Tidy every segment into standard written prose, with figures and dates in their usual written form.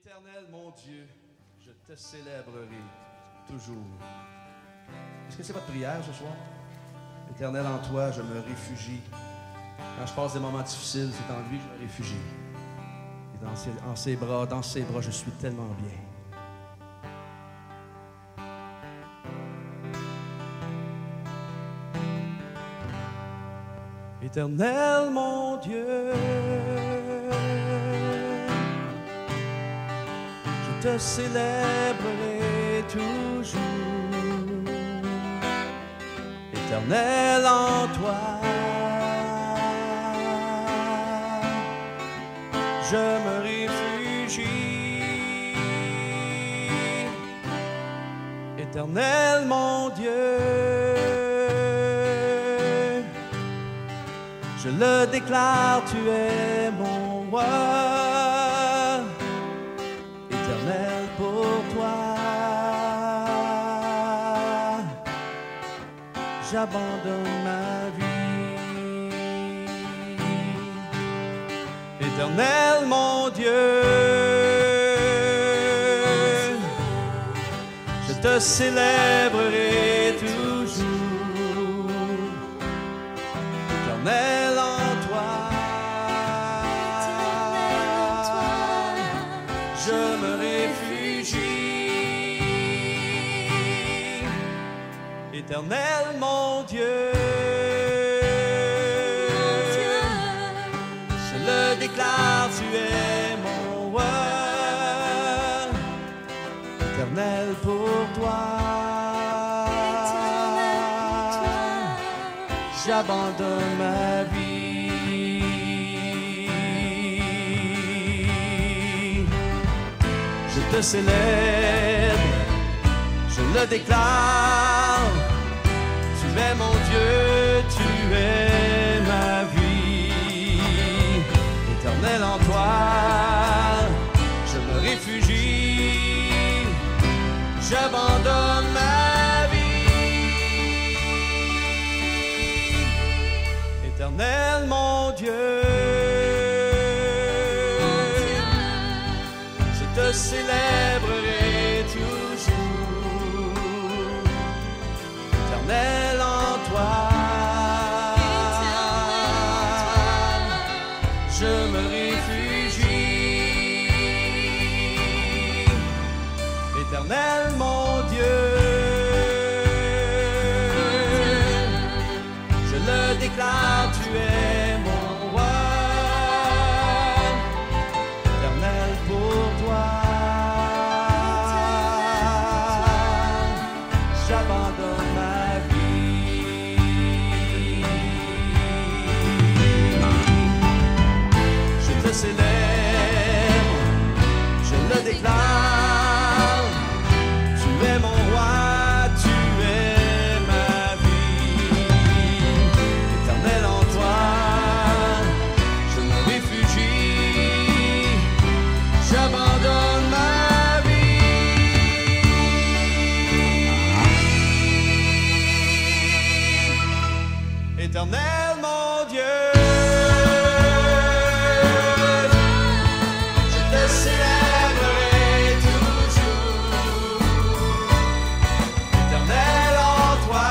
Éternel mon Dieu, je te célébrerai toujours. Est-ce que c'est votre prière ce soir? Éternel, en toi, je me réfugie. Quand je passe des moments difficiles, c'est en lui que je me réfugie. Et dans ses bras, je suis tellement bien. Éternel mon Dieu, je te célébrerai toujours. Éternel en toi, je me réfugie. Éternel mon Dieu, je le déclare, tu es mon roi. Éternel pour toi, j'abandonne ma vie. Éternel mon Dieu, je te célébrerai toujours. Éternel en toi, je me réfugie. Éternel mon Dieu, je le déclare, tu es mon roi. Éternel pour toi, j'abandonne ma vie. Je te célèbre, je le déclare. Tu es mon Dieu, tu es ma vie. Éternel en toi, je me réfugie. J'abandonne ma vie. Éternel mon Dieu, je te célébrerai toujours. Éternel en toi, je me réfugie. Éternel mon Dieu, je le déclare, tu es mon roi. Éternel pour toi, j'abandonne ma vie. Je te célèbre, je le déclare. Tu es mon roi, tu es ma vie. Éternel en toi, je me réfugie. J'abandonne ma vie. Éternel mon Dieu, je te célébrerai toujours. Éternel en toi,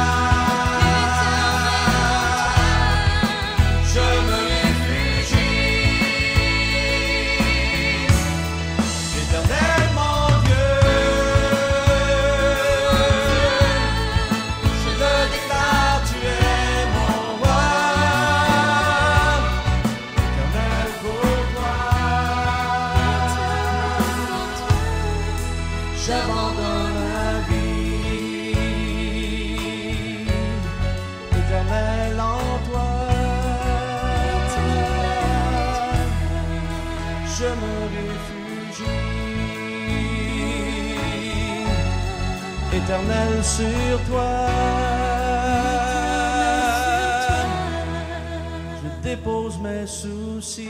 je me réfugie. Éternel mon Dieu, je le déclare, tu es mon roi. Éternel pour toi, j'abandonne ma vie. Éternel en toi, je me réfugie. Éternel sur toi, je dépose mes soucis.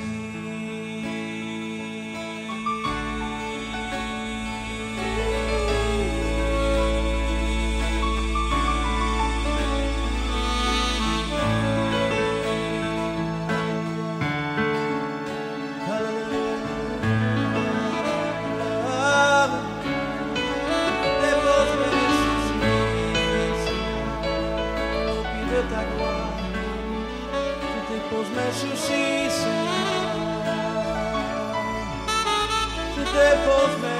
Alléluia. souffle